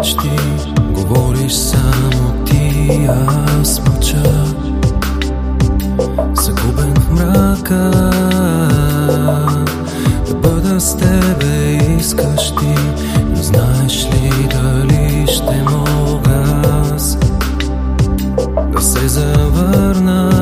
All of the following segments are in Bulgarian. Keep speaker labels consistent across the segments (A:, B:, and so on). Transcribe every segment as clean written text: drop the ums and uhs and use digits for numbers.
A: мечти, говориш само ти, аз мълча, загубен в мрака. Да бъда с тебе искаш ти, но знаеш ли дали ще мога аз да се завърна?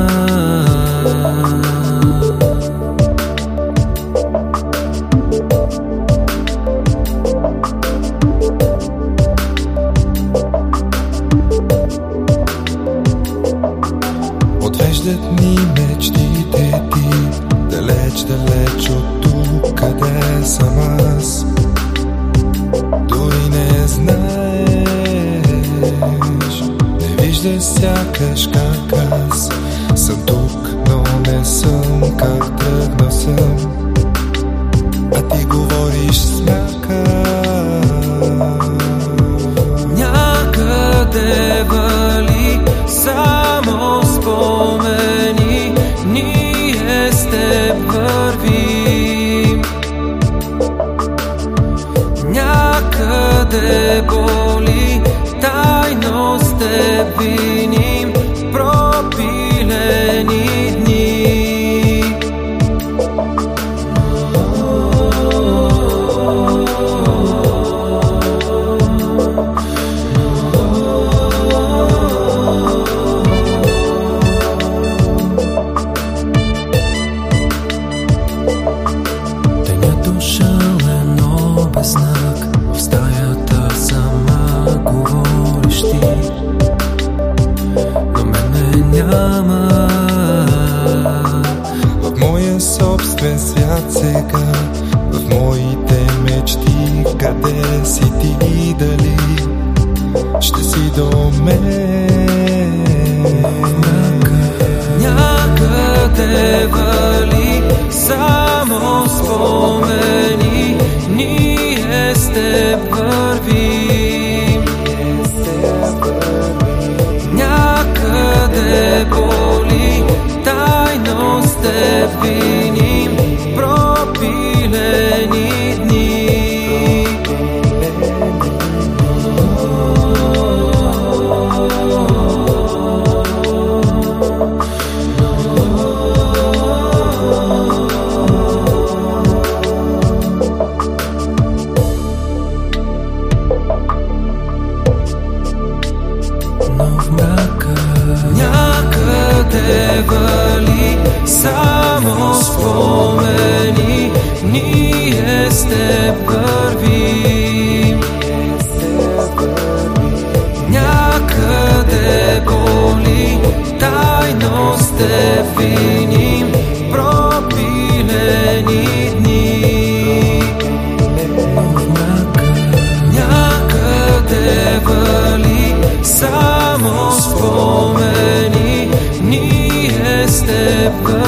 B: Отвеждат ни мечтите ти, далеч, далеч от тук, къде съм аз. Дори не знаеш, не виждаш сякаш как аз съм тук, но не съм, как тръгнал съм, а ти говориш с мрака.
A: Някъде вали само спомени, ние с теб вървим. Някъде боли, тайно с теб виним пропилени дни. Без знак, в стаята сама говориш ти, но мене няма.
B: В моя собствен свят сега, в моите мечти, къде си ти и дали ще си до мен?
A: Някъде вали само спомени, ние с теб вървим. Някъде боли, тайно с теб виним пропилени дни. Някъде вали само спомени, ние с теб вървим. Някъде боли, тайно с теб виним пропилени дни. Някъде вали само спомени, ние с теб